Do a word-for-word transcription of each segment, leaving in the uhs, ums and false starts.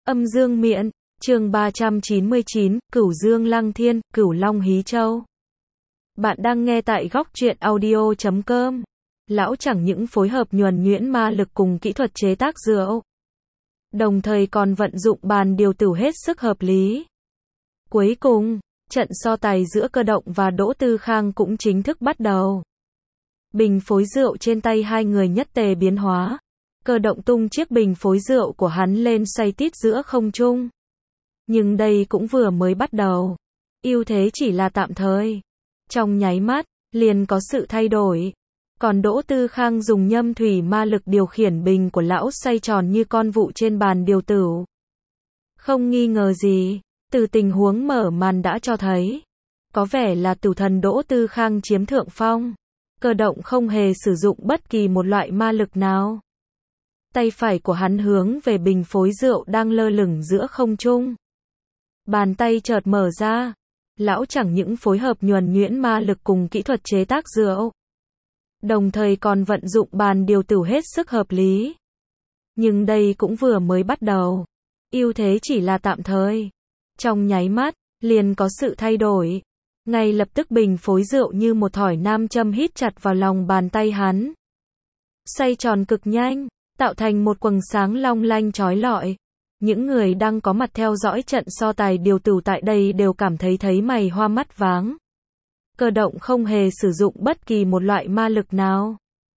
Âm dương miện, chương ba trăm chín mươi chín, Cửu Dương Lăng Thiên, Cửu Long Hí Châu. Bạn đang nghe tại góc truyện audio chấm com. Lão chẳng những phối hợp nhuần nhuyễn ma lực cùng kỹ thuật chế tác rượu, đồng thời còn vận dụng bàn điều tử hết sức hợp lý. Cuối cùng, trận so tài giữa Cơ Động và Đỗ Tư Khang cũng chính thức bắt đầu. Bình phối rượu trên tay hai người nhất tề biến hóa. Cơ Động tung chiếc bình phối rượu của hắn lên xoay tít giữa không trung. Nhưng đây cũng vừa mới bắt đầu. Ưu thế chỉ là tạm thời. Trong nháy mắt, liền có sự thay đổi. Còn Đỗ Tư Khang dùng nhâm thủy ma lực điều khiển bình của lão xoay tròn như con vụ trên bàn điều tử. Không nghi ngờ gì, từ tình huống mở màn đã cho thấy, có vẻ là tử thần Đỗ Tư Khang chiếm thượng phong. Cơ Động không hề sử dụng bất kỳ một loại ma lực nào. Tay phải của hắn hướng về bình phối rượu đang lơ lửng giữa không trung. Bàn tay chợt mở ra. Lão chẳng những phối hợp nhuần nhuyễn ma lực cùng kỹ thuật chế tác rượu, đồng thời còn vận dụng bàn điều tử hết sức hợp lý. Nhưng đây cũng vừa mới bắt đầu. Ưu thế chỉ là tạm thời. Trong nháy mắt, liền có sự thay đổi. Ngay lập tức bình phối rượu như một thỏi nam châm hít chặt vào lòng bàn tay hắn. Xoay tròn cực nhanh, tạo thành một quầng sáng long lanh chói lọi. Những người đang có mặt theo dõi trận so tài điều tử tại đây đều cảm thấy thấy mày hoa mắt váng. Cơ Động không hề sử dụng bất kỳ một loại ma lực nào.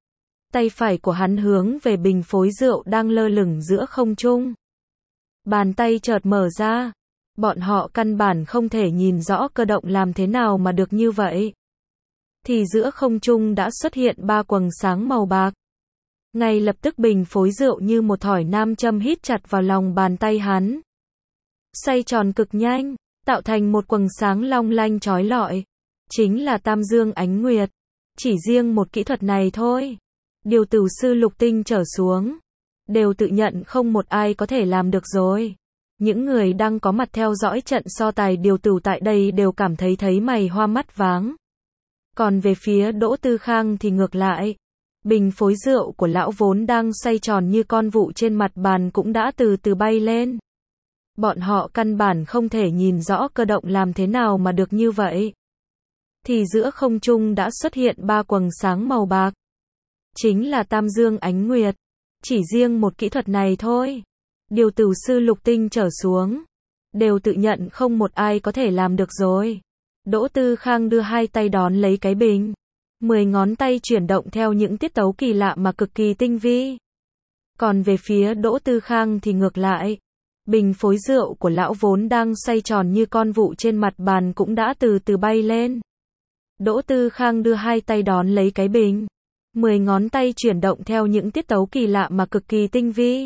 Tay phải của hắn hướng về bình phối rượu đang lơ lửng giữa không trung. Bàn tay chợt mở ra. Bọn họ căn bản không thể nhìn rõ Cơ Động làm thế nào mà được như vậy. Thì giữa không trung đã xuất hiện ba quầng sáng màu bạc. Ngay lập tức bình phối rượu như một thỏi nam châm hít chặt vào lòng bàn tay hắn. Xoay tròn cực nhanh, tạo thành một quầng sáng long lanh chói lọi. Chính là Tam Dương Ánh Nguyệt. Chỉ riêng một kỹ thuật này thôi, điều tử sư lục tinh trở xuống, đều tự nhận không một ai có thể làm được rồi. Những người đang có mặt theo dõi trận so tài điều tử tại đây đều cảm thấy thấy mày hoa mắt váng. Còn về phía Đỗ Tư Khang thì ngược lại. Bình phối rượu của lão vốn đang xoay tròn như con vụ trên mặt bàn cũng đã từ từ bay lên. Bọn họ căn bản không thể nhìn rõ Cơ Động làm thế nào mà được như vậy. Thì giữa không trung đã xuất hiện ba quầng sáng màu bạc. Chính là Tam Dương Ánh Nguyệt. Chỉ riêng một kỹ thuật này thôi, điều tử sư lục tinh trở xuống, đều tự nhận không một ai có thể làm được rồi. Đỗ Tư Khang đưa hai tay đón lấy cái bình. Mười ngón tay chuyển động theo những tiết tấu kỳ lạ mà cực kỳ tinh vi. Còn về phía Đỗ Tư Khang thì ngược lại. Bình phối rượu của lão vốn đang xoay tròn như con vụ trên mặt bàn cũng đã từ từ bay lên. Đỗ Tư Khang đưa hai tay đón lấy cái bình. Mười ngón tay chuyển động theo những tiết tấu kỳ lạ mà cực kỳ tinh vi.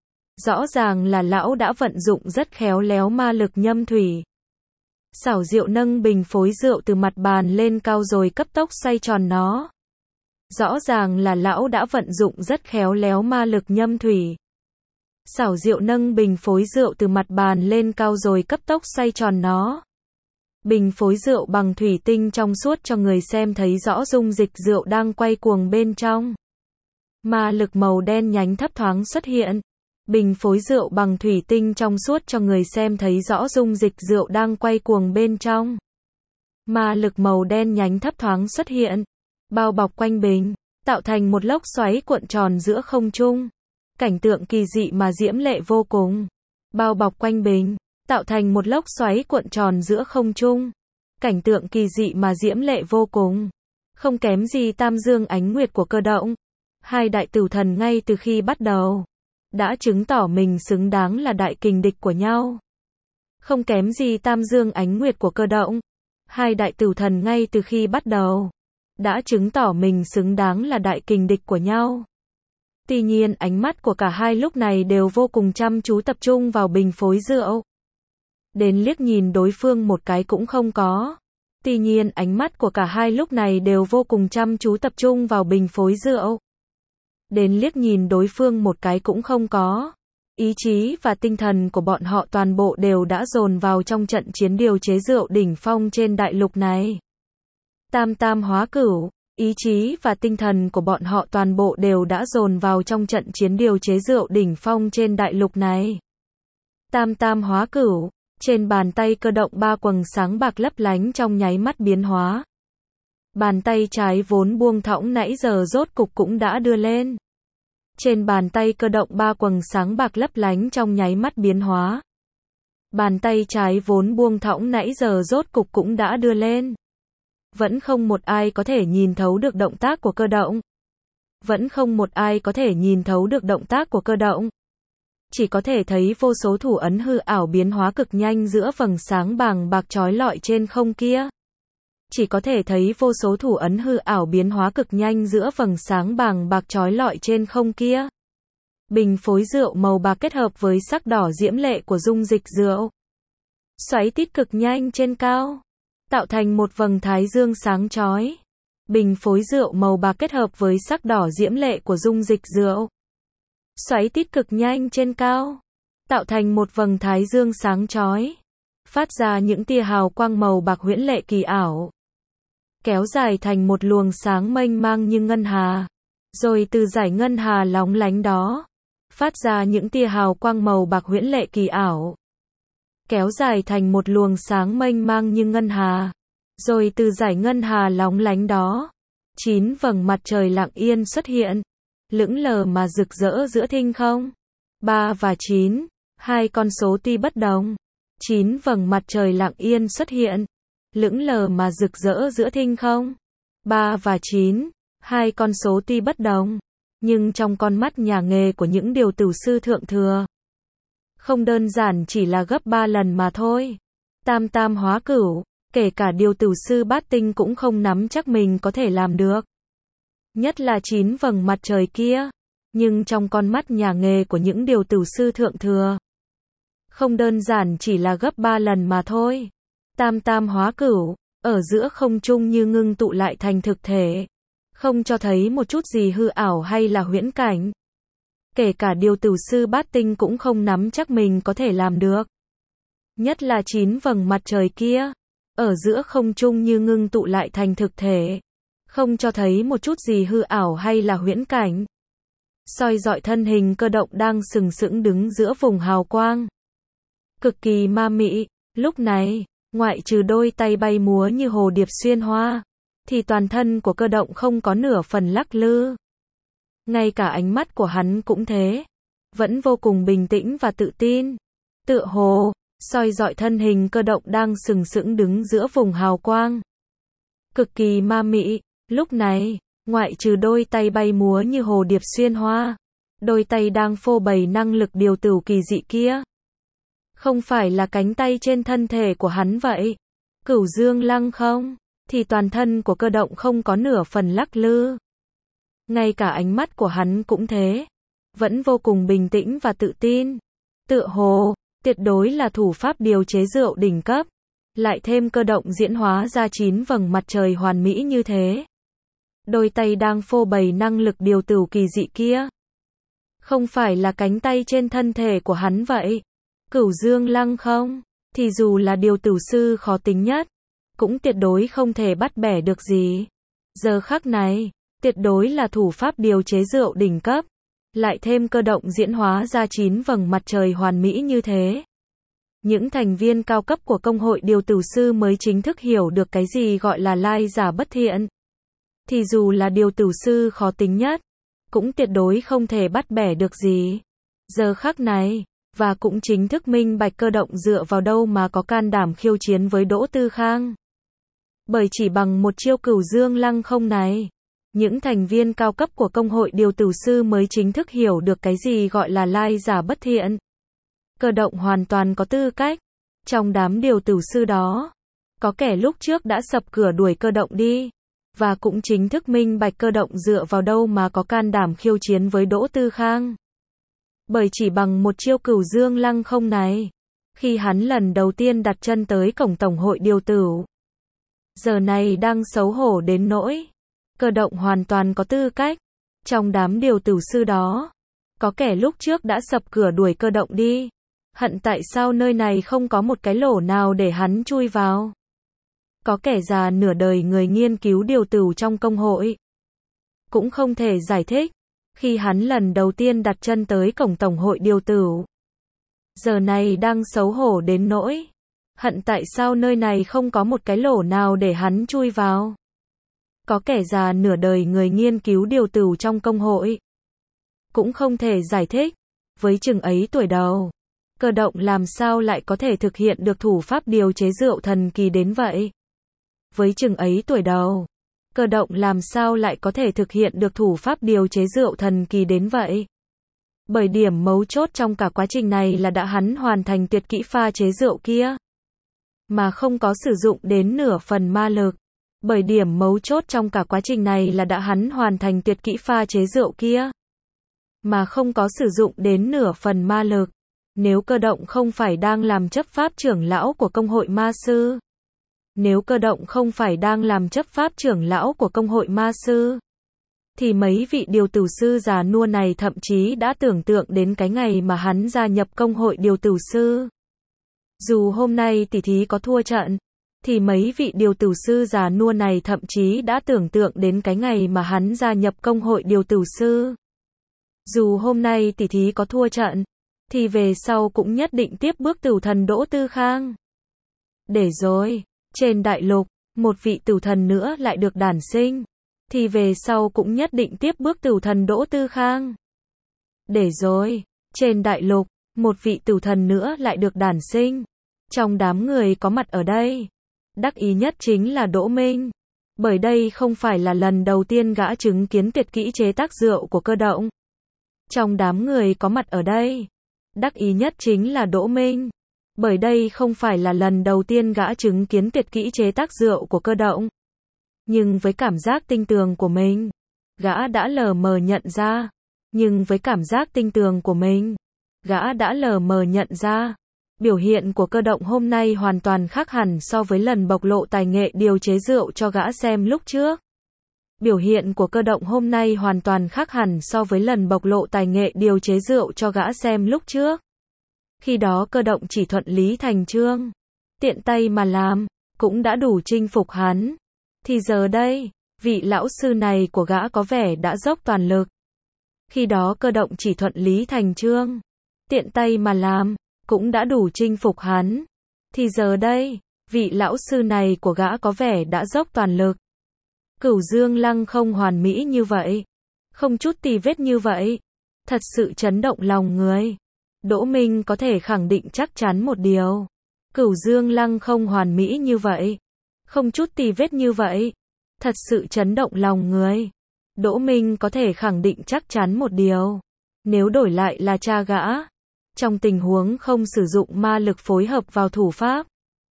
Rõ ràng là lão đã vận dụng rất khéo léo ma lực nhâm thủy. Xảo diệu nâng bình phối rượu từ mặt bàn lên cao rồi cấp tốc xoay tròn nó. Rõ ràng là lão đã vận dụng rất khéo léo ma lực nhâm thủy. Xảo diệu nâng bình phối rượu từ mặt bàn lên cao rồi cấp tốc xoay tròn nó. Bình phối rượu bằng thủy tinh trong suốt cho người xem thấy rõ dung dịch rượu đang quay cuồng bên trong. Ma lực màu đen nhánh thấp thoáng xuất hiện. Bình phối rượu bằng thủy tinh trong suốt cho người xem thấy rõ dung dịch rượu đang quay cuồng bên trong. Ma lực màu đen nhánh thấp thoáng xuất hiện, bao bọc quanh bình, tạo thành một lốc xoáy cuộn tròn giữa không trung. Cảnh tượng kỳ dị mà diễm lệ vô cùng. Bao bọc quanh bình, tạo thành một lốc xoáy cuộn tròn giữa không trung. Cảnh tượng kỳ dị mà diễm lệ vô cùng. Không kém gì Tam Dương Ánh Nguyệt của Cơ Động. Hai đại tử thần ngay từ khi bắt đầu đã chứng tỏ mình xứng đáng là đại kình địch của nhau. Không kém gì Tam Dương Ánh Nguyệt của Cơ Động. Hai đại tử thần ngay từ khi bắt đầu đã chứng tỏ mình xứng đáng là đại kình địch của nhau. Tuy nhiên ánh mắt của cả hai lúc này đều vô cùng chăm chú tập trung vào bình phối rượu. Đến liếc nhìn đối phương một cái cũng không có. Tuy nhiên ánh mắt của cả hai lúc này đều vô cùng chăm chú tập trung vào bình phối rượu. Đến liếc nhìn đối phương một cái cũng không có. Ý chí và tinh thần của bọn họ toàn bộ đều đã dồn vào trong trận chiến điều chế rượu đỉnh phong trên đại lục này. Tam tam hóa cửu, ý chí và tinh thần của bọn họ toàn bộ đều đã dồn vào trong trận chiến điều chế rượu đỉnh phong trên đại lục này. Tam tam hóa cửu, trên bàn tay cơ động ba quầng sáng bạc lấp lánh trong nháy mắt biến hóa. Bàn tay trái vốn buông thõng nãy giờ rốt cục cũng đã đưa lên. Trên bàn tay cơ động ba quầng sáng bạc lấp lánh trong nháy mắt biến hóa. Bàn tay trái vốn buông thõng nãy giờ rốt cục cũng đã đưa lên. Vẫn không một ai có thể nhìn thấu được động tác của cơ động. Vẫn không một ai có thể nhìn thấu được động tác của cơ động. Chỉ có thể thấy vô số thủ ấn hư ảo biến hóa cực nhanh giữa vầng sáng bàng bạc chói lọi trên không kia. Chỉ có thể thấy vô số thủ ấn hư ảo biến hóa cực nhanh giữa vầng sáng bàng bạc chói lọi trên không kia. Bình phối rượu màu bạc kết hợp với sắc đỏ diễm lệ của dung dịch rượu. Xoáy tít cực nhanh trên cao, tạo thành một vầng thái dương sáng chói. Bình phối rượu màu bạc kết hợp với sắc đỏ diễm lệ của dung dịch rượu. Xoáy tít cực nhanh trên cao, tạo thành một vầng thái dương sáng chói, phát ra những tia hào quang màu bạc huyễn lệ kỳ ảo, kéo dài thành một luồng sáng mênh mang như ngân hà, rồi từ dải ngân hà lóng lánh đó, phát ra những tia hào quang màu bạc huyễn lệ kỳ ảo, kéo dài thành một luồng sáng mênh mang như ngân hà, rồi từ dải ngân hà lóng lánh đó, chín vầng mặt trời lặng yên xuất hiện, lững lờ mà rực rỡ giữa thinh không. Ba và chín, hai con số tuy bất đồng. Chín vầng mặt trời lặng yên xuất hiện, lững lờ mà rực rỡ giữa thinh không. Ba và chín, hai con số tuy bất đồng, nhưng trong con mắt nhà nghề của những điều tử sư thượng thừa, không đơn giản chỉ là gấp ba lần mà thôi. Tam tam hóa cửu, kể cả điều tử sư bát tinh cũng không nắm chắc mình có thể làm được. Nhất là chín vầng mặt trời kia, nhưng trong con mắt nhà nghề của những điều tử sư thượng thừa, không đơn giản chỉ là gấp ba lần mà thôi. Tam tam hóa cửu, ở giữa không trung như ngưng tụ lại thành thực thể, không cho thấy một chút gì hư ảo hay là huyễn cảnh. Kể cả điều tử sư bát tinh cũng không nắm chắc mình có thể làm được. Nhất là chín vầng mặt trời kia, ở giữa không trung như ngưng tụ lại thành thực thể, không cho thấy một chút gì hư ảo hay là huyễn cảnh. Soi dọi thân hình cơ động đang sừng sững đứng giữa vùng hào quang, cực kỳ ma mị. Lúc này, ngoại trừ đôi tay bay múa như hồ điệp xuyên hoa, thì toàn thân của cơ động không có nửa phần lắc lư. Ngay cả ánh mắt của hắn cũng thế, vẫn vô cùng bình tĩnh và tự tin. Tựa hồ, soi dọi thân hình cơ động đang sừng sững đứng giữa vùng hào quang, cực kỳ ma mị. Lúc này, ngoại trừ đôi tay bay múa như hồ điệp xuyên hoa, đôi tay đang phô bày năng lực điều tử kỳ dị kia, không phải là cánh tay trên thân thể của hắn vậy, Cửu Dương Lăng không, thì toàn thân của cơ động không có nửa phần lắc lư. Ngay cả ánh mắt của hắn cũng thế, vẫn vô cùng bình tĩnh và tự tin. Tựa hồ, tuyệt đối là thủ pháp điều chế rượu đỉnh cấp, lại thêm cơ động diễn hóa ra chín vầng mặt trời hoàn mỹ như thế. Đôi tay đang phô bày năng lực điều tử kỳ dị kia, không phải là cánh tay trên thân thể của hắn vậy, Cửu Dương Lăng không, thì dù là điều tử sư khó tính nhất, cũng tuyệt đối không thể bắt bẻ được gì. Giờ khắc này, tuyệt đối là thủ pháp điều chế rượu đỉnh cấp, lại thêm cơ động diễn hóa ra chín vầng mặt trời hoàn mỹ như thế. Những thành viên cao cấp của công hội điều tử sư mới chính thức hiểu được cái gì gọi là lai giả bất thiện. Thì dù là điều tử sư khó tính nhất, cũng tuyệt đối không thể bắt bẻ được gì. Giờ khắc này, và cũng chính thức minh bạch cơ động dựa vào đâu mà có can đảm khiêu chiến với Đỗ Tư Khang. Bởi chỉ bằng một chiêu Cửu Dương Lăng không này, những thành viên cao cấp của công hội điều tử sư mới chính thức hiểu được cái gì gọi là lai giả bất thiện. Cơ động hoàn toàn có tư cách. Trong đám điều tử sư đó, có kẻ lúc trước đã sập cửa đuổi cơ động đi, và cũng chính thức minh bạch cơ động dựa vào đâu mà có can đảm khiêu chiến với Đỗ Tư Khang. Bởi chỉ bằng một chiêu Cửu Dương Lăng không này, khi hắn lần đầu tiên đặt chân tới cổng tổng hội điều tử, giờ này đang xấu hổ đến nỗi, cơ động hoàn toàn có tư cách. Trong đám điều tử sư đó, có kẻ lúc trước đã sập cửa đuổi cơ động đi, hận tại sao nơi này không có một cái lỗ nào để hắn chui vào. Có kẻ già nửa đời người nghiên cứu điều tử trong công hội, cũng không thể giải thích, khi hắn lần đầu tiên đặt chân tới cổng tổng hội điều tử, giờ này đang xấu hổ đến nỗi hận tại sao nơi này không có một cái lỗ nào để hắn chui vào. Có kẻ già nửa đời người nghiên cứu điều tửu trong công hội. Cũng không thể giải thích, với chừng ấy tuổi đầu, Cơ Động làm sao lại có thể thực hiện được thủ pháp điều chế rượu thần kỳ đến vậy. Với chừng ấy tuổi đầu, Cơ Động làm sao lại có thể thực hiện được thủ pháp điều chế rượu thần kỳ đến vậy. Bởi điểm mấu chốt trong cả quá trình này là đã hắn hoàn thành tuyệt kỹ pha chế rượu kia, mà không có sử dụng đến nửa phần ma lực. Bởi điểm mấu chốt trong cả quá trình này là đã hắn hoàn thành tuyệt kỹ pha chế rượu kia, mà không có sử dụng đến nửa phần ma lực. Nếu Cơ Động không phải đang làm chấp pháp trưởng lão của công hội ma sư, nếu Cơ Động không phải đang làm chấp pháp trưởng lão của công hội ma sư, thì mấy vị điều tử sư già nua này thậm chí đã tưởng tượng đến cái ngày mà hắn gia nhập công hội điều tử sư. Dù hôm nay tỷ thí có thua trận, thì mấy vị điều tử sư già nua này thậm chí đã tưởng tượng đến cái ngày mà hắn gia nhập công hội điều tử sư. Dù hôm nay tỷ thí có thua trận, thì về sau cũng nhất định tiếp bước Tửu thần Đỗ Tư Khang. Để rồi, trên đại lục, một vị Tửu thần nữa lại được đản sinh, thì về sau cũng nhất định tiếp bước Tửu thần Đỗ Tư Khang. Để rồi, trên đại lục, một vị Tửu thần nữa lại được đản sinh. Trong đám người có mặt ở đây, đắc ý nhất chính là Đỗ Minh. Bởi đây không phải là lần đầu tiên gã chứng kiến tuyệt kỹ chế tác rượu của Cơ Động. Trong đám người có mặt ở đây, đắc ý nhất chính là Đỗ Minh. Bởi đây không phải là lần đầu tiên gã chứng kiến tuyệt kỹ chế tác rượu của Cơ Động. Nhưng với cảm giác tinh tường của mình, gã đã lờ mờ nhận ra. Nhưng với cảm giác tinh tường của mình, gã đã lờ mờ nhận ra. Biểu hiện của Cơ Động hôm nay hoàn toàn khác hẳn so với lần bộc lộ tài nghệ điều chế rượu cho gã xem lúc trước. Biểu hiện của Cơ Động hôm nay hoàn toàn khác hẳn so với lần bộc lộ tài nghệ điều chế rượu cho gã xem lúc trước. Khi đó Cơ Động chỉ thuận lý thành chương, tiện tay mà làm, cũng đã đủ chinh phục hắn. Thì giờ đây, vị lão sư này của gã có vẻ đã dốc toàn lực. Khi đó Cơ Động chỉ thuận lý thành chương, tiện tay mà làm, cũng đã đủ chinh phục hắn. Thì giờ đây, vị lão sư này của gã có vẻ đã dốc toàn lực. Cửu Dương Lăng không hoàn mỹ như vậy, không chút tì vết như vậy, thật sự chấn động lòng người. Đỗ Minh có thể khẳng định chắc chắn một điều. Cửu Dương Lăng không hoàn mỹ như vậy, không chút tì vết như vậy, thật sự chấn động lòng người. Đỗ Minh có thể khẳng định chắc chắn một điều. Nếu đổi lại là cha gã, trong tình huống không sử dụng ma lực phối hợp vào thủ pháp,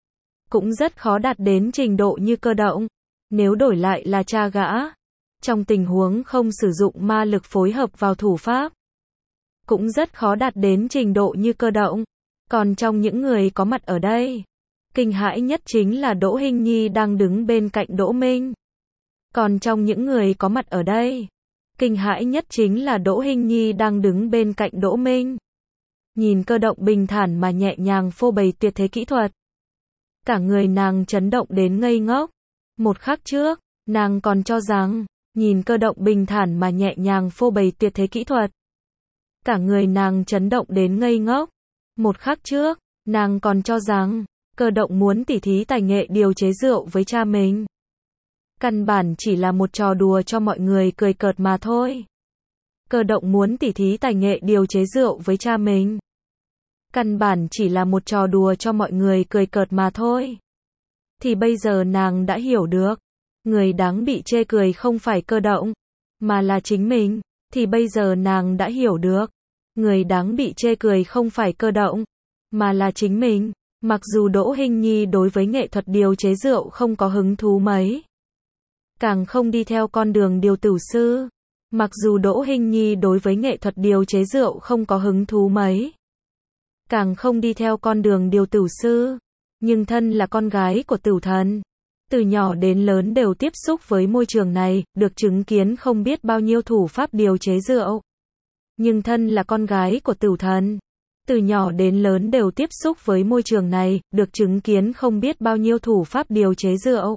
cũng rất khó đạt đến trình độ như Cơ Động. Nếu đổi lại là cha gã, trong tình huống không sử dụng ma lực phối hợp vào thủ pháp, cũng rất khó đạt đến trình độ như Cơ Động. Còn trong những người có mặt ở đây, kinh hãi nhất chính là Đỗ Hinh Nhi đang đứng bên cạnh Đỗ Minh. Còn trong những người có mặt ở đây, kinh hãi nhất chính là Đỗ Hinh Nhi đang đứng bên cạnh Đỗ Minh. Nhìn Cơ Động bình thản mà nhẹ nhàng phô bày tuyệt thế kỹ thuật, cả người nàng chấn động đến ngây ngốc. Một khắc trước, nàng còn cho rằng, nhìn Cơ Động bình thản mà nhẹ nhàng phô bày tuyệt thế kỹ thuật, cả người nàng chấn động đến ngây ngốc. Một khắc trước, nàng còn cho rằng, Cơ Động muốn tỉ thí tài nghệ điều chế rượu với cha mình. Căn bản chỉ là một trò đùa cho mọi người cười cợt mà thôi. Cơ Động muốn tỉ thí tài nghệ điều chế rượu với cha mình. Căn bản chỉ là một trò đùa cho mọi người cười cợt mà thôi. Thì bây giờ nàng đã hiểu được, người đáng bị chê cười không phải Cơ Động, mà là chính mình. Thì bây giờ nàng đã hiểu được, người đáng bị chê cười không phải Cơ Động, mà là chính mình. Mặc dù Đỗ Hinh Nhi đối với nghệ thuật điều chế rượu không có hứng thú mấy, càng không đi theo con đường điều tử sư. Mặc dù Đỗ Hinh Nhi đối với nghệ thuật điều chế rượu không có hứng thú mấy, càng không đi theo con đường điều tử sư, nhưng thân là con gái của Tửu thần, từ nhỏ đến lớn đều tiếp xúc với môi trường này, được chứng kiến không biết bao nhiêu thủ pháp điều chế rượu. Nhưng thân là con gái của Tửu thần, từ nhỏ đến lớn đều tiếp xúc với môi trường này, được chứng kiến không biết bao nhiêu thủ pháp điều chế rượu.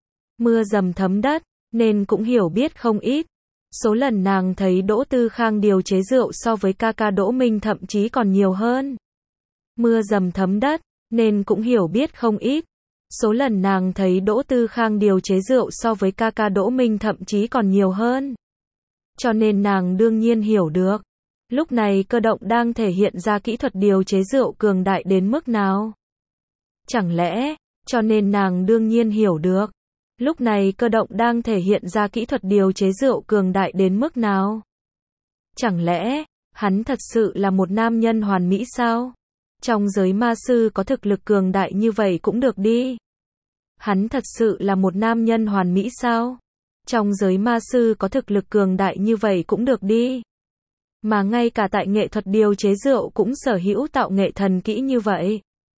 Mưa dầm thấm đất, nên cũng hiểu biết không ít. Số lần nàng thấy Đỗ Tư Khang điều chế rượu so với ca ca Đỗ Minh thậm chí còn nhiều hơn. mưa dầm thấm đất, nên cũng hiểu biết không ít. Số lần nàng thấy Đỗ Tư Khang điều chế rượu so với ca ca Đỗ Minh thậm chí còn nhiều hơn. Cho nên nàng đương nhiên hiểu được. Lúc này Cơ Động đang thể hiện ra kỹ thuật điều chế rượu cường đại đến mức nào. Chẳng lẽ, cho nên nàng đương nhiên hiểu được. Lúc này Cơ Động đang thể hiện ra kỹ thuật điều chế rượu cường đại đến mức nào. Chẳng lẽ, hắn thật sự là một nam nhân hoàn mỹ sao? Trong giới ma sư có thực lực cường đại như vậy cũng được đi. Hắn thật sự là một nam nhân hoàn mỹ sao? Trong giới ma sư có thực lực cường đại như vậy cũng được đi. Mà ngay cả tại nghệ thuật điều chế rượu cũng sở hữu tạo nghệ thần kỹ như vậy.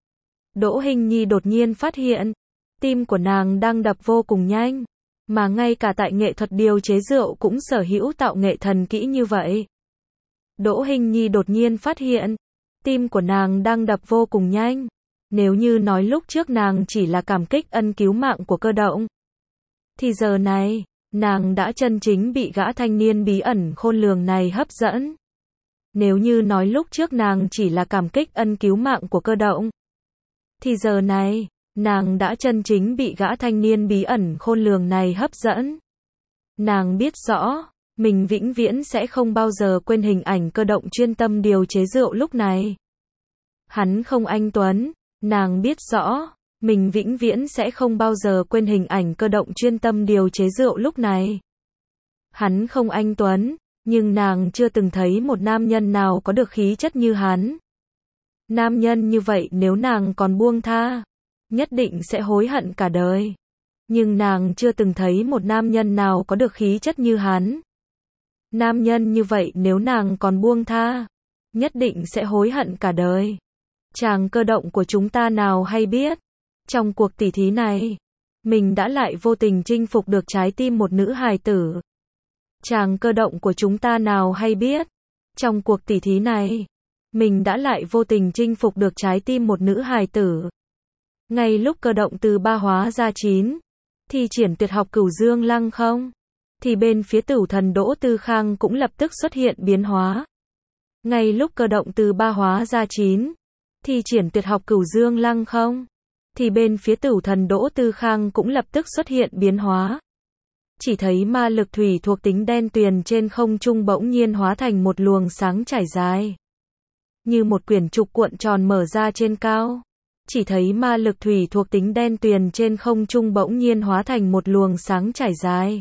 Đỗ Hinh Nhi đột nhiên phát hiện, tim của nàng đang đập vô cùng nhanh. Mà ngay cả tại nghệ thuật điều chế rượu cũng sở hữu tạo nghệ thần kỹ như vậy. Đỗ Hinh Nhi đột nhiên phát hiện, tim của nàng đang đập vô cùng nhanh. Nếu như nói lúc trước nàng chỉ là cảm kích ân cứu mạng của Cơ Động, thì giờ này, nàng đã chân chính bị gã thanh niên bí ẩn khôn lường này hấp dẫn. Nếu như nói lúc trước nàng chỉ là cảm kích ân cứu mạng của Cơ Động, thì giờ này, nàng đã chân chính bị gã thanh niên bí ẩn khôn lường này hấp dẫn. Nàng biết rõ, mình vĩnh viễn sẽ không bao giờ quên hình ảnh Cơ Động chuyên tâm điều chế rượu lúc này. Hắn không anh tuấn, nàng biết rõ, mình vĩnh viễn sẽ không bao giờ quên hình ảnh Cơ Động chuyên tâm điều chế rượu lúc này. Hắn không anh tuấn, nhưng nàng chưa từng thấy một nam nhân nào có được khí chất như hắn. Nam nhân như vậy nếu nàng còn buông tha, nhất định sẽ hối hận cả đời. Nhưng nàng chưa từng thấy một nam nhân nào có được khí chất như hắn. Nam nhân như vậy nếu nàng còn buông tha, nhất định sẽ hối hận cả đời. Chàng Cơ Động của chúng ta nào hay biết, trong cuộc tỉ thí này, mình đã lại vô tình chinh phục được trái tim một nữ hài tử. Chàng Cơ Động của chúng ta nào hay biết, trong cuộc tỉ thí này, mình đã lại vô tình chinh phục được trái tim một nữ hài tử. Ngay lúc Cơ Động từ ba hóa ra chín, thi triển tuyệt học Cửu Dương Lăng không, thì bên phía Tửu Thần Đỗ Tư Khang cũng lập tức xuất hiện biến hóa. Ngay lúc Cơ Động từ ba hóa ra chín, thi triển tuyệt học Cửu Dương Lăng không, thì bên phía Tửu Thần Đỗ Tư Khang cũng lập tức xuất hiện biến hóa. Chỉ thấy ma lực thủy thuộc tính đen tuyền trên không trung bỗng nhiên hóa thành một luồng sáng trải dài, như một quyển trục cuộn tròn mở ra trên cao. Chỉ thấy ma lực thủy thuộc tính đen tuyền trên không trung bỗng nhiên hóa thành một luồng sáng trải dài,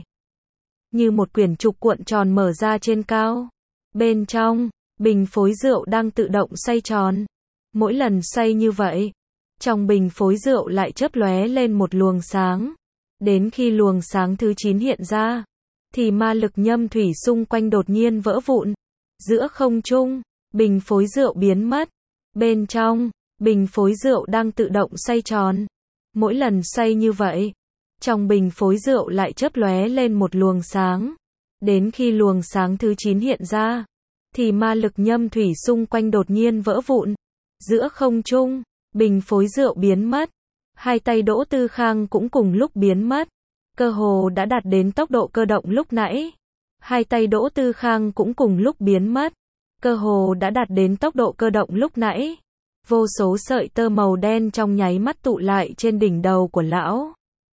như một quyển trục cuộn tròn mở ra trên cao. Bên trong, bình phối rượu đang tự động xoay tròn. Mỗi lần xoay như vậy, trong bình phối rượu lại chớp lóe lên một luồng sáng. Đến khi luồng sáng thứ chín hiện ra, thì ma lực nhâm thủy xung quanh đột nhiên vỡ vụn. Giữa không trung, bình phối rượu biến mất. Bên trong, bình phối rượu đang tự động xoay tròn. Mỗi lần xoay như vậy, trong bình phối rượu lại chớp lóe lên một luồng sáng. Đến khi luồng sáng thứ chín hiện ra, thì ma lực nhâm thủy xung quanh đột nhiên vỡ vụn. Giữa không trung, bình phối rượu biến mất. Hai tay Đỗ Tư Khang cũng cùng lúc biến mất. Cơ hồ đã đạt đến tốc độ Cơ Động lúc nãy. Hai tay Đỗ Tư Khang cũng cùng lúc biến mất. Cơ hồ đã đạt đến tốc độ Cơ Động lúc nãy. Vô số sợi tơ màu đen trong nháy mắt tụ lại trên đỉnh đầu của lão.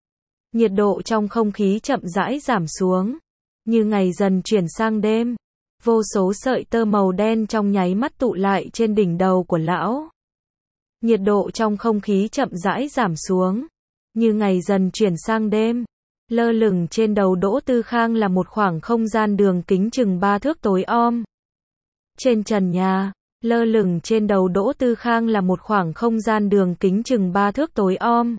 Nhiệt độ trong không khí chậm rãi giảm xuống. Như ngày dần chuyển sang đêm, vô số sợi tơ màu đen trong nháy mắt tụ lại trên đỉnh đầu của lão. Nhiệt độ trong không khí chậm rãi giảm xuống. Như ngày dần chuyển sang đêm, lơ lửng trên đầu Đỗ Tư Khang là một khoảng không gian đường kính chừng ba thước tối om. Trên trần nhà, lơ lửng trên đầu Đỗ Tư Khang là một khoảng không gian đường kính chừng ba thước tối om.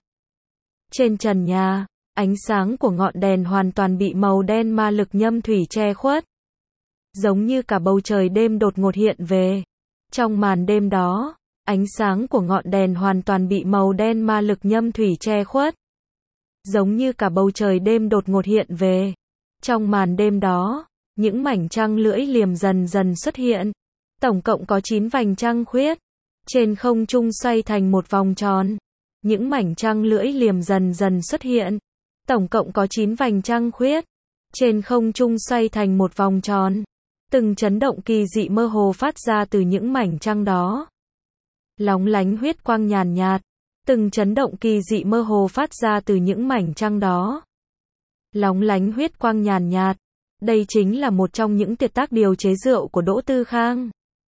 Trên trần nhà, ánh sáng của ngọn đèn hoàn toàn bị màu đen ma lực nhâm thủy che khuất. Giống như cả bầu trời đêm đột ngột hiện về. Trong màn đêm đó, ánh sáng của ngọn đèn hoàn toàn bị màu đen ma lực nhâm thủy che khuất. Giống như cả bầu trời đêm đột ngột hiện về. Trong màn đêm đó, những mảnh trăng lưỡi liềm dần dần xuất hiện. Tổng cộng có chín vành trăng khuyết. Trên không trung xoay thành một vòng tròn. Những mảnh trăng lưỡi liềm dần dần xuất hiện. Tổng cộng có chín vành trăng khuyết. Trên không trung xoay thành một vòng tròn. Từng chấn động kỳ dị mơ hồ phát ra từ những mảnh trăng đó. lóng lánh huyết quang nhàn nhạt, từng chấn động kỳ dị mơ hồ phát ra từ những mảnh trăng đó. Lóng lánh huyết quang nhàn nhạt, đây chính là một trong những tuyệt tác điều chế rượu của Đỗ Tư Khang.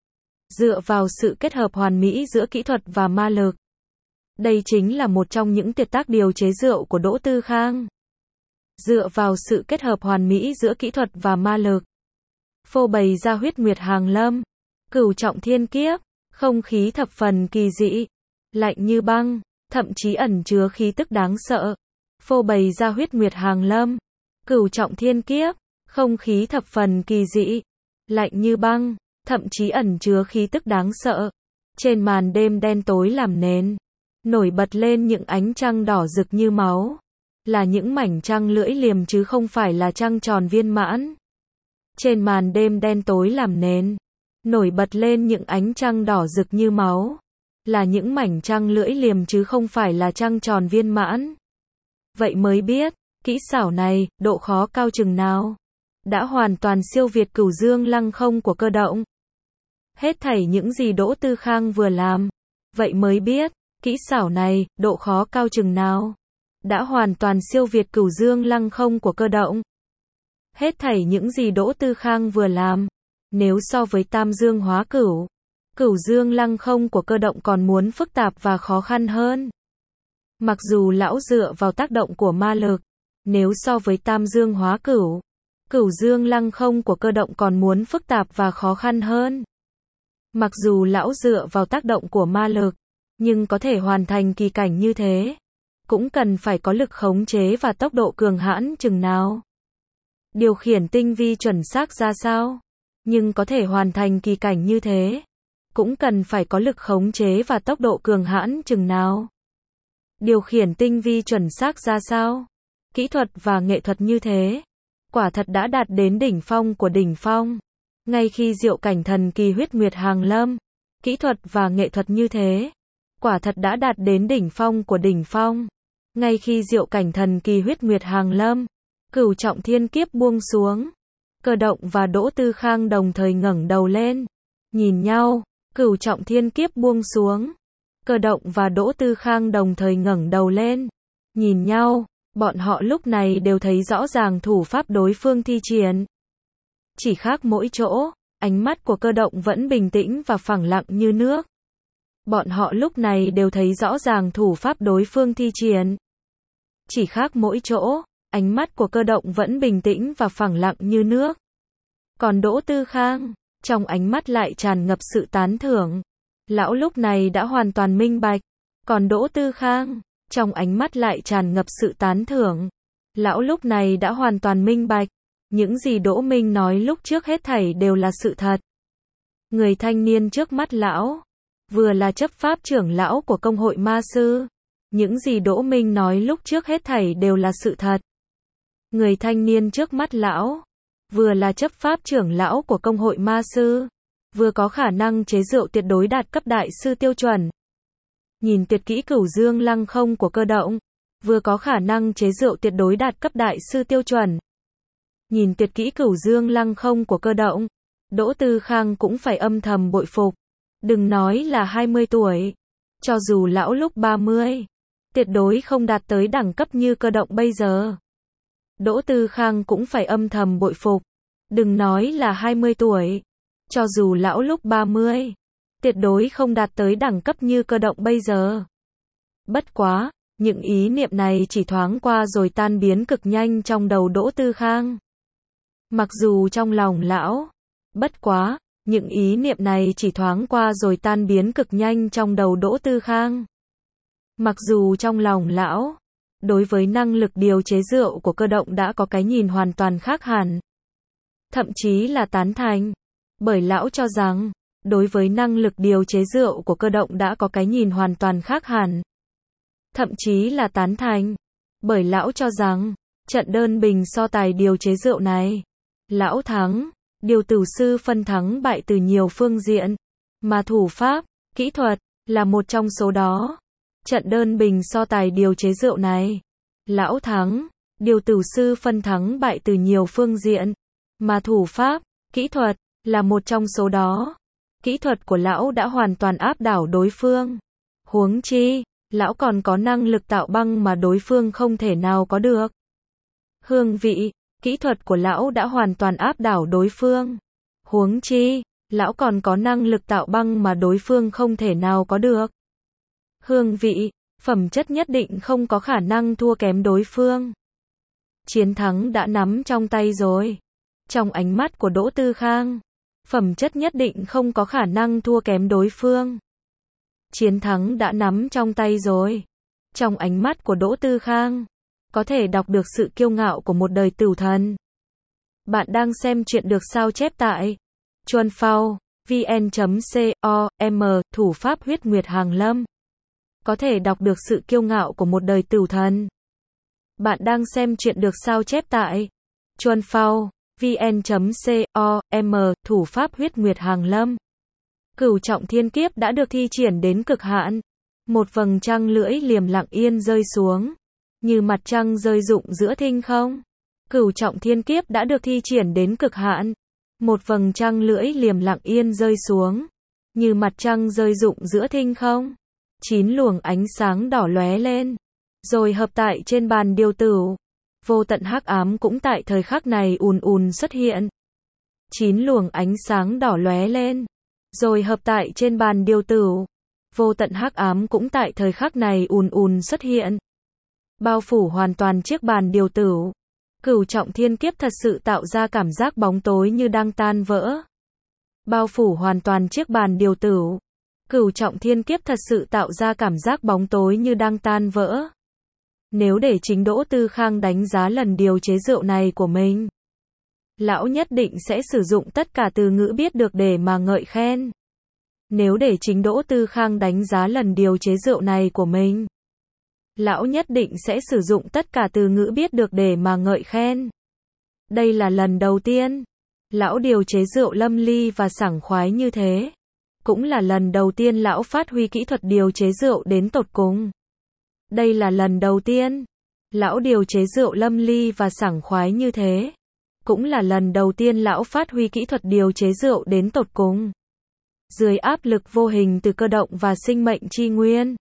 Dựa vào sự kết hợp hoàn mỹ giữa kỹ thuật và ma lực. Đây chính là một trong những tuyệt tác điều chế rượu của Đỗ Tư Khang. Dựa vào sự kết hợp hoàn mỹ giữa kỹ thuật và ma lực. Phô bày ra huyết nguyệt hàng lâm, cửu trọng thiên kiếp, không khí thập phần kỳ dị, lạnh như băng, thậm chí ẩn chứa khí tức đáng sợ. Phô bày ra huyết nguyệt hàng lâm, cửu trọng thiên kiếp, không khí thập phần kỳ dị, lạnh như băng, thậm chí ẩn chứa khí tức đáng sợ. Trên màn đêm đen tối làm nền, nổi bật lên những ánh trăng đỏ rực như máu. Là những mảnh trăng lưỡi liềm chứ không phải là trăng tròn viên mãn. Trên màn đêm đen tối làm nền, nổi bật lên những ánh trăng đỏ rực như máu. Là những mảnh trăng lưỡi liềm chứ không phải là trăng tròn viên mãn. Vậy mới biết, kỹ xảo này, độ khó cao chừng nào. Đã hoàn toàn siêu việt Cửu Dương Lăng Không của Cơ Động. Hết thảy những gì Đỗ Tư Khang vừa làm. Vậy mới biết, kỹ xảo này, độ khó cao chừng nào. Đã hoàn toàn siêu việt Cửu Dương Lăng Không của Cơ Động. Hết thảy những gì Đỗ Tư Khang vừa làm. Nếu so với Tam Dương Hóa Cửu, Cửu Dương Lăng Không của Cơ Động còn muốn phức tạp và khó khăn hơn. Mặc dù lão dựa vào tác động của ma lực, nếu so với Tam Dương Hóa Cửu, Cửu Dương Lăng Không của Cơ Động còn muốn phức tạp và khó khăn hơn. Mặc dù lão dựa vào tác động của ma lực, nhưng có thể hoàn thành kỳ cảnh như thế, cũng cần phải có lực khống chế và tốc độ cường hãn chừng nào. Điều khiển tinh vi chuẩn xác ra sao, nhưng có thể hoàn thành kỳ cảnh như thế, cũng cần phải có lực khống chế và tốc độ cường hãn chừng nào. Điều khiển tinh vi chuẩn xác ra sao, kỹ thuật và nghệ thuật như thế, quả thật đã đạt đến đỉnh phong của đỉnh phong. Ngay khi diệu cảnh thần kỳ huyết nguyệt hàng lâm, kỹ thuật và nghệ thuật như thế, quả thật đã đạt đến đỉnh phong của đỉnh phong. Ngay khi diệu cảnh thần kỳ huyết nguyệt hàng lâm, cửu trọng thiên kiếp buông xuống. Cơ Động và Đỗ Tư Khang đồng thời ngẩng đầu lên, nhìn nhau, cửu trọng thiên kiếp buông xuống. Cơ Động và Đỗ Tư Khang đồng thời ngẩng đầu lên, nhìn nhau, bọn họ lúc này đều thấy rõ ràng thủ pháp đối phương thi triển. Chỉ khác mỗi chỗ, ánh mắt của Cơ Động vẫn bình tĩnh và phẳng lặng như nước. Bọn họ lúc này đều thấy rõ ràng thủ pháp đối phương thi triển. Chỉ khác mỗi chỗ, ánh mắt của Cơ Động vẫn bình tĩnh và phẳng lặng như nước. Còn Đỗ Tư Khang, trong ánh mắt lại tràn ngập sự tán thưởng. Lão lúc này đã hoàn toàn minh bạch. Còn Đỗ Tư Khang, trong ánh mắt lại tràn ngập sự tán thưởng. Lão lúc này đã hoàn toàn minh bạch. Những gì Đỗ Minh nói lúc trước hết thảy đều là sự thật. Người thanh niên trước mắt lão, vừa là chấp pháp trưởng lão của công hội ma sư. Những gì Đỗ Minh nói lúc trước hết thảy đều là sự thật. Người thanh niên trước mắt lão, vừa là chấp pháp trưởng lão của công hội ma sư, vừa có khả năng chế rượu tuyệt đối đạt cấp đại sư tiêu chuẩn. Nhìn tuyệt kỹ Cửu Dương Lăng Không của Cơ Động, vừa có khả năng chế rượu tuyệt đối đạt cấp đại sư tiêu chuẩn. Nhìn tuyệt kỹ Cửu Dương Lăng Không của Cơ Động, Đỗ Tư Khang cũng phải âm thầm bội phục. Đừng nói là hai mươi tuổi, cho dù lão lúc ba mươi, tuyệt đối không đạt tới đẳng cấp như Cơ Động bây giờ. Đỗ Tư Khang cũng phải âm thầm bội phục. Đừng nói là hai mươi tuổi, cho dù lão lúc ba mươi, tuyệt đối không đạt tới đẳng cấp như Cơ Động bây giờ. Bất quá, những ý niệm này chỉ thoáng qua rồi tan biến cực nhanh trong đầu Đỗ Tư Khang. Mặc dù trong lòng lão, bất quá, những ý niệm này chỉ thoáng qua rồi tan biến cực nhanh trong đầu Đỗ Tư Khang. Mặc dù trong lòng lão, đối với năng lực điều chế rượu của Cơ Động đã có cái nhìn hoàn toàn khác hẳn. Thậm chí là tán thành. Bởi lão cho rằng, đối với năng lực điều chế rượu của Cơ Động đã có cái nhìn hoàn toàn khác hẳn. Thậm chí là tán thành. Bởi lão cho rằng, trận đơn bình so tài điều chế rượu này, lão thắng, điều tử sư phân thắng bại từ nhiều phương diện, mà thủ pháp, kỹ thuật, là một trong số đó. Trận đơn bình so tài điều chế rượu này, lão thắng, điều tử sư phân thắng bại từ nhiều phương diện, mà thủ pháp, kỹ thuật, là một trong số đó. kỹ thuật của lão đã hoàn toàn áp đảo đối phương. Huống chi, lão còn có năng lực tạo băng mà đối phương không thể nào có được. Hương vị, kỹ thuật của lão đã hoàn toàn áp đảo đối phương. Huống chi, lão còn có năng lực tạo băng mà đối phương không thể nào có được. Hương vị, phẩm chất nhất định không có khả năng thua kém đối phương. Chiến thắng đã nắm trong tay rồi. Trong ánh mắt của Đỗ Tư Khang, phẩm chất nhất định không có khả năng thua kém đối phương. Chiến thắng đã nắm trong tay rồi. Trong ánh mắt của Đỗ Tư Khang, có thể đọc được sự kiêu ngạo của một đời tửu thần. Bạn đang xem chuyện được sao chép tại chuan phao vn chấm com, thủ pháp huyết nguyệt hàng lâm. Có thể đọc được sự kiêu ngạo của một đời tửu thần. Bạn đang xem chuyện được sao chép tại chuan phao vn chấm com, thủ pháp huyết nguyệt hàng lâm. Cửu trọng thiên kiếp đã được thi triển đến cực hạn. Một vầng trăng lưỡi liềm lặng yên rơi xuống, như mặt trăng rơi rụng giữa thinh không. Cửu trọng thiên kiếp đã được thi triển đến cực hạn. Một vầng trăng lưỡi liềm lặng yên rơi xuống, như mặt trăng rơi rụng giữa thinh không. Chín luồng ánh sáng đỏ lóe lên, rồi hợp tại trên bàn điều tửu. Vô tận hắc ám cũng tại thời khắc này ùn ùn xuất hiện. Chín luồng ánh sáng đỏ lóe lên, rồi hợp tại trên bàn điều tửu. Vô tận hắc ám cũng tại thời khắc này ùn ùn xuất hiện. Bao phủ hoàn toàn chiếc bàn điều tửu. Cửu trọng thiên kiếp thật sự tạo ra cảm giác bóng tối như đang tan vỡ. Bao phủ hoàn toàn chiếc bàn điều tửu. Cửu trọng thiên kiếp thật sự tạo ra cảm giác bóng tối như đang tan vỡ. Nếu để chính Đỗ Tư Khang đánh giá lần điều chế rượu này của mình, lão nhất định sẽ sử dụng tất cả từ ngữ biết được để mà ngợi khen. Nếu để chính Đỗ Tư Khang đánh giá lần điều chế rượu này của mình, lão nhất định sẽ sử dụng tất cả từ ngữ biết được để mà ngợi khen. Đây là lần đầu tiên lão điều chế rượu lâm ly và sảng khoái như thế. Cũng là lần đầu tiên lão phát huy kỹ thuật điều chế rượu đến tột cùng. Đây là lần đầu tiên lão điều chế rượu lâm ly và sảng khoái như thế. Cũng là lần đầu tiên lão phát huy kỹ thuật điều chế rượu đến tột cùng. Dưới áp lực vô hình từ cơ động và sinh mệnh chi nguyên,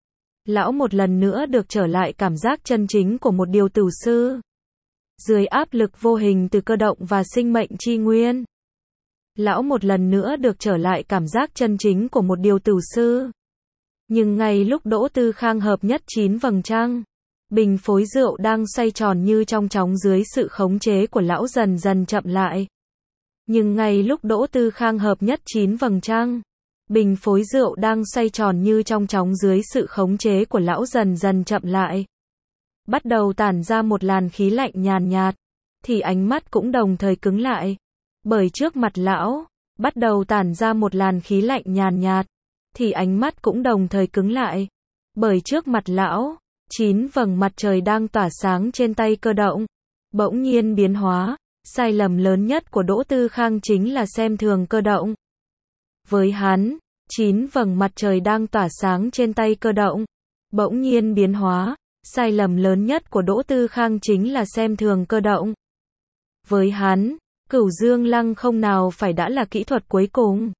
lão một lần nữa được trở lại cảm giác chân chính của một điều tửu sư. Dưới áp lực vô hình từ cơ động và sinh mệnh chi nguyên, lão một lần nữa được trở lại cảm giác chân chính của một điều tửu sư. Nhưng ngay lúc Đỗ Tư Khang hợp nhất chín vầng trăng, bình phối rượu đang xoay tròn như trong chóng dưới sự khống chế của lão dần dần chậm lại. Nhưng ngay lúc Đỗ Tư Khang hợp nhất chín vầng trăng, bình phối rượu đang xoay tròn như trong chóng dưới sự khống chế của lão dần dần chậm lại. Bắt đầu tản ra một làn khí lạnh nhàn nhạt, thì ánh mắt cũng đồng thời cứng lại. Bởi trước mặt lão, bắt đầu tản ra một làn khí lạnh nhàn nhạt, thì ánh mắt cũng đồng thời cứng lại. Bởi trước mặt lão, chín vầng mặt trời đang tỏa sáng trên tay cơ động, bỗng nhiên biến hóa. Sai lầm lớn nhất của Đỗ Tư Khang chính là xem thường cơ động. Với hắn, chín vầng mặt trời đang tỏa sáng trên tay cơ động, bỗng nhiên biến hóa. Sai lầm lớn nhất của Đỗ Tư Khang chính là xem thường cơ động. Với hắn, Cửu Dương Lăng không nào phải đã là kỹ thuật cuối cùng.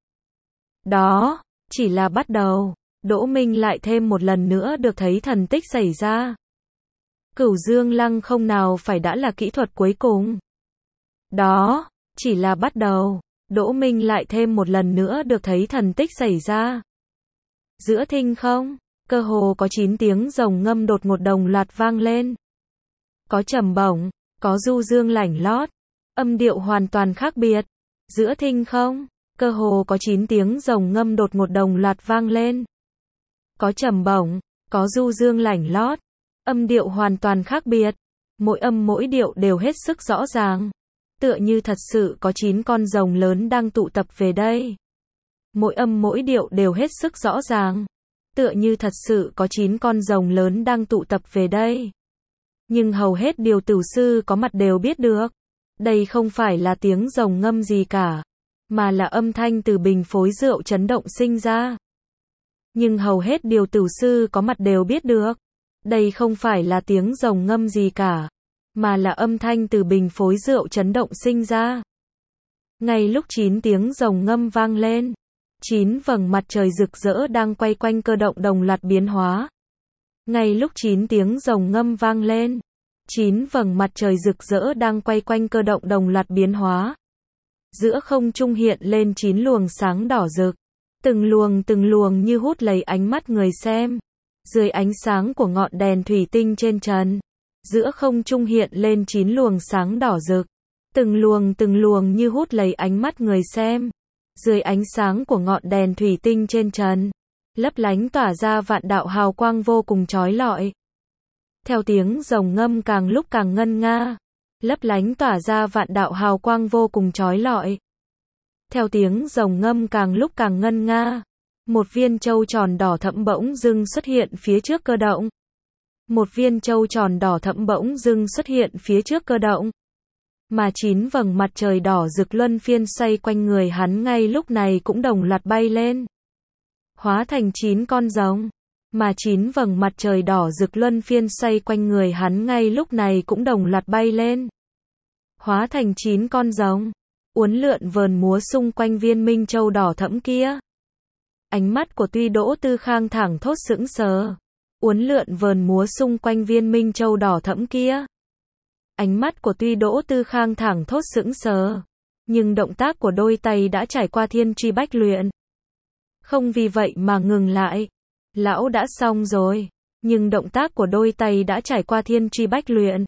Đó chỉ là bắt đầu. Đỗ Minh lại thêm một lần nữa được thấy thần tích xảy ra. Cửu Dương Lăng không nào phải đã là kỹ thuật cuối cùng. Đó chỉ là bắt đầu. Đỗ Minh lại thêm một lần nữa được thấy thần tích xảy ra. Giữa thinh không, cơ hồ có chín tiếng rồng ngâm đột ngột đồng loạt vang lên. Có trầm bổng, có du dương lảnh lót, âm điệu hoàn toàn khác biệt. Giữa thinh không, cơ hồ có chín tiếng rồng ngâm đột ngột đồng loạt vang lên. Có trầm bổng, có du dương lảnh lót, âm điệu hoàn toàn khác biệt. Mỗi âm mỗi điệu đều hết sức rõ ràng. Tựa như thật sự có chín con rồng lớn đang tụ tập về đây. Mỗi âm mỗi điệu đều hết sức rõ ràng. Tựa như thật sự có chín con rồng lớn đang tụ tập về đây. Nhưng hầu hết điều tửu sư có mặt đều biết được. Đây không phải là tiếng rồng ngâm gì cả, mà là âm thanh từ bình phối rượu chấn động sinh ra. Nhưng hầu hết điều tửu sư có mặt đều biết được. Đây không phải là tiếng rồng ngâm gì cả, mà là âm thanh từ bình phối rượu chấn động sinh ra. Ngay lúc chín tiếng rồng ngâm vang lên, Chín vầng mặt trời rực rỡ đang quay quanh cơ động đồng loạt biến hóa. Ngay lúc chín tiếng rồng ngâm vang lên, chín vầng mặt trời rực rỡ đang quay quanh cơ động đồng loạt biến hóa. Giữa không trung hiện lên chín luồng sáng đỏ rực, từng luồng từng luồng như hút lấy ánh mắt người xem. Dưới ánh sáng của ngọn đèn thủy tinh trên trần, giữa không trung hiện lên chín luồng sáng đỏ rực, từng luồng từng luồng như hút lấy ánh mắt người xem. Dưới ánh sáng của ngọn đèn thủy tinh trên trần, lấp lánh tỏa ra vạn đạo hào quang vô cùng chói lọi. Theo tiếng rồng ngâm càng lúc càng ngân nga, lấp lánh tỏa ra vạn đạo hào quang vô cùng chói lọi. Theo tiếng rồng ngâm càng lúc càng ngân nga, một viên châu tròn đỏ thẫm bỗng dưng xuất hiện phía trước cơ động. Một viên châu tròn đỏ thẫm bỗng dưng xuất hiện phía trước cơ động. Mà chín vầng mặt trời đỏ rực luân phiên xoay quanh người hắn ngay lúc này cũng đồng loạt bay lên, hóa thành chín con rồng. Mà chín vầng mặt trời đỏ rực luân phiên xoay quanh người hắn ngay lúc này cũng đồng loạt bay lên, hóa thành chín con rồng, uốn lượn vờn múa xung quanh viên minh châu đỏ thẫm kia. Ánh mắt của Tuy Đỗ Tư Khang thẳng thốt sững sờ, uốn lượn vờn múa xung quanh viên minh châu đỏ thẫm kia. Ánh mắt của Tuy Đỗ Tư Khang thẳng thốt sững sờ, nhưng động tác của đôi tay đã trải qua thiên truy bách luyện, không vì vậy mà ngừng lại. Lão đã xong rồi, nhưng động tác của đôi tay đã trải qua thiên truy bách luyện,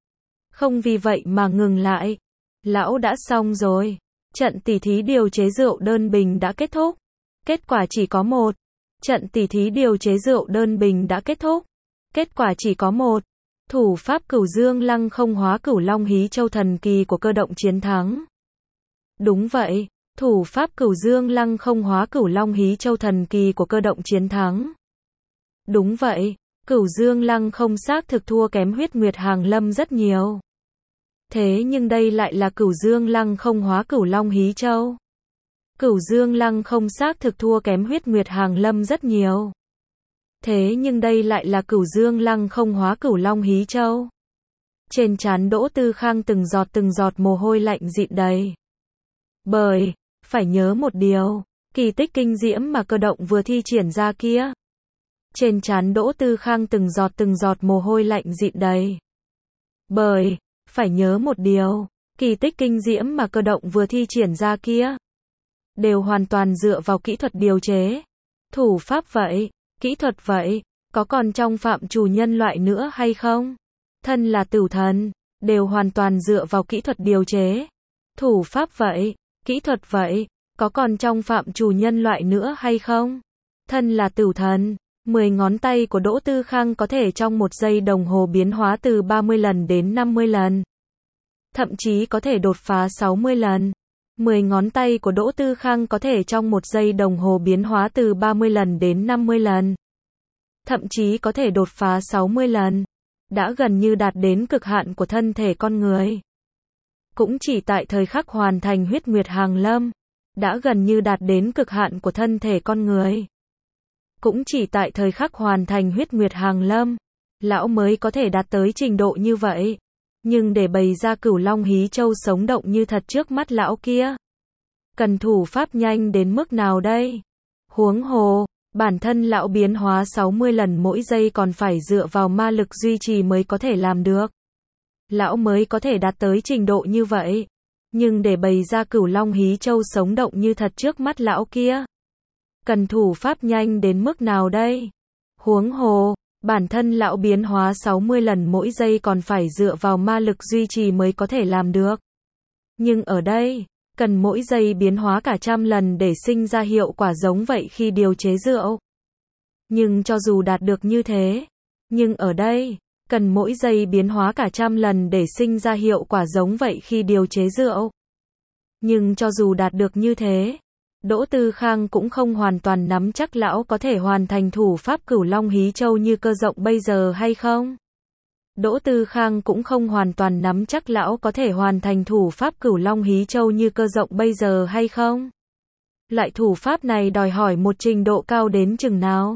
không vì vậy mà ngừng lại. Lão đã xong rồi. Trận tỉ thí điều chế rượu đơn bình đã kết thúc. Kết quả chỉ có một. Trận tỉ thí điều chế rượu đơn bình đã kết thúc. Kết quả chỉ có một. Thủ pháp Cửu Dương Lăng Không Hóa Cửu Long Hí Châu thần kỳ của cơ động chiến thắng. Đúng vậy, thủ pháp Cửu Dương Lăng Không Hóa Cửu Long Hí Châu thần kỳ của cơ động chiến thắng. Đúng vậy, Cửu Dương Lăng Không xác thực thua kém Huyết Nguyệt Hàng Lâm rất nhiều. Thế nhưng đây lại là Cửu Dương Lăng Không Hóa Cửu Long Hí Châu. Cửu Dương Lăng Không xác thực thua kém Huyết Nguyệt Hàng Lâm rất nhiều. Thế nhưng đây lại là Cửu Dương Lăng Không Hóa Cửu Long Hí Châu. Trên trán Đỗ Tư Khang từng giọt từng giọt mồ hôi lạnh dịn đầy. Bởi, phải nhớ một điều, kỳ tích kinh diễm mà cơ động vừa thi triển ra kia. Trên trán Đỗ Tư Khang từng giọt từng giọt mồ hôi lạnh dịn đầy. Bởi, phải nhớ một điều, kỳ tích kinh diễm mà cơ động vừa thi triển ra kia, đều hoàn toàn dựa vào kỹ thuật điều chế. Thủ pháp vậy, kỹ thuật vậy, có còn trong phạm trù nhân loại nữa hay không? Thân là Tửu Thần, đều hoàn toàn dựa vào kỹ thuật điều chế. Thủ pháp vậy, kỹ thuật vậy, có còn trong phạm trù nhân loại nữa hay không? Thân là Tửu Thần, mười ngón tay của Đỗ Tư Khang có thể trong một giây đồng hồ biến hóa từ ba mươi lần đến năm mươi lần. Thậm chí có thể đột phá sáu mươi lần. mười ngón tay của Đỗ Tư Khang có thể trong một giây đồng hồ biến hóa từ ba mươi lần đến năm mươi lần. Thậm chí có thể đột phá sáu mươi lần. Đã gần như đạt đến cực hạn của thân thể con người. Cũng chỉ tại thời khắc hoàn thành Huyết Nguyệt Hàng Lâm, đã gần như đạt đến cực hạn của thân thể con người. Cũng chỉ tại thời khắc hoàn thành Huyết Nguyệt Hàng Lâm, lão mới có thể đạt tới trình độ như vậy. Nhưng để bày ra Cửu Long Hí Châu sống động như thật trước mắt lão kia, cần thủ pháp nhanh đến mức nào đây? Huống hồ, bản thân lão biến hóa sáu mươi lần mỗi giây còn phải dựa vào ma lực duy trì mới có thể làm được. Lão mới có thể đạt tới trình độ như vậy. Nhưng để bày ra Cửu Long Hí Châu sống động như thật trước mắt lão kia, cần thủ pháp nhanh đến mức nào đây? Huống hồ, bản thân lão biến hóa sáu mươi lần mỗi giây còn phải dựa vào ma lực duy trì mới có thể làm được. Nhưng ở đây, cần mỗi giây biến hóa cả trăm lần để sinh ra hiệu quả giống vậy khi điều chế rượu. Nhưng cho dù đạt được như thế, nhưng ở đây, cần mỗi giây biến hóa cả trăm lần để sinh ra hiệu quả giống vậy khi điều chế rượu. Nhưng cho dù đạt được như thế, Đỗ Tư Khang cũng không hoàn toàn nắm chắc lão có thể hoàn thành thủ pháp Cửu Long Hí Châu như cơ rộng bây giờ hay không. Đỗ Tư Khang cũng không hoàn toàn nắm chắc lão có thể hoàn thành thủ pháp Cửu Long Hí Châu như cơ rộng bây giờ hay không. Loại thủ pháp này đòi hỏi một trình độ cao đến chừng nào?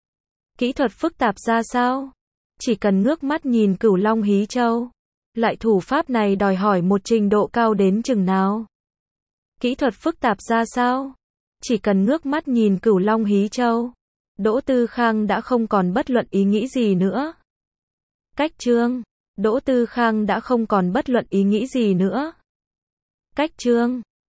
Kỹ thuật phức tạp ra sao? Chỉ cần ngước mắt nhìn Cửu Long Hí Châu. Loại thủ pháp này đòi hỏi một trình độ cao đến chừng nào? Kỹ thuật phức tạp ra sao? Chỉ cần ngước mắt nhìn Cửu Long hí châu, Đỗ Tư Khang đã không còn bất luận ý nghĩ gì nữa. Cách chương. Đỗ Tư Khang đã không còn bất luận ý nghĩ gì nữa. Cách chương.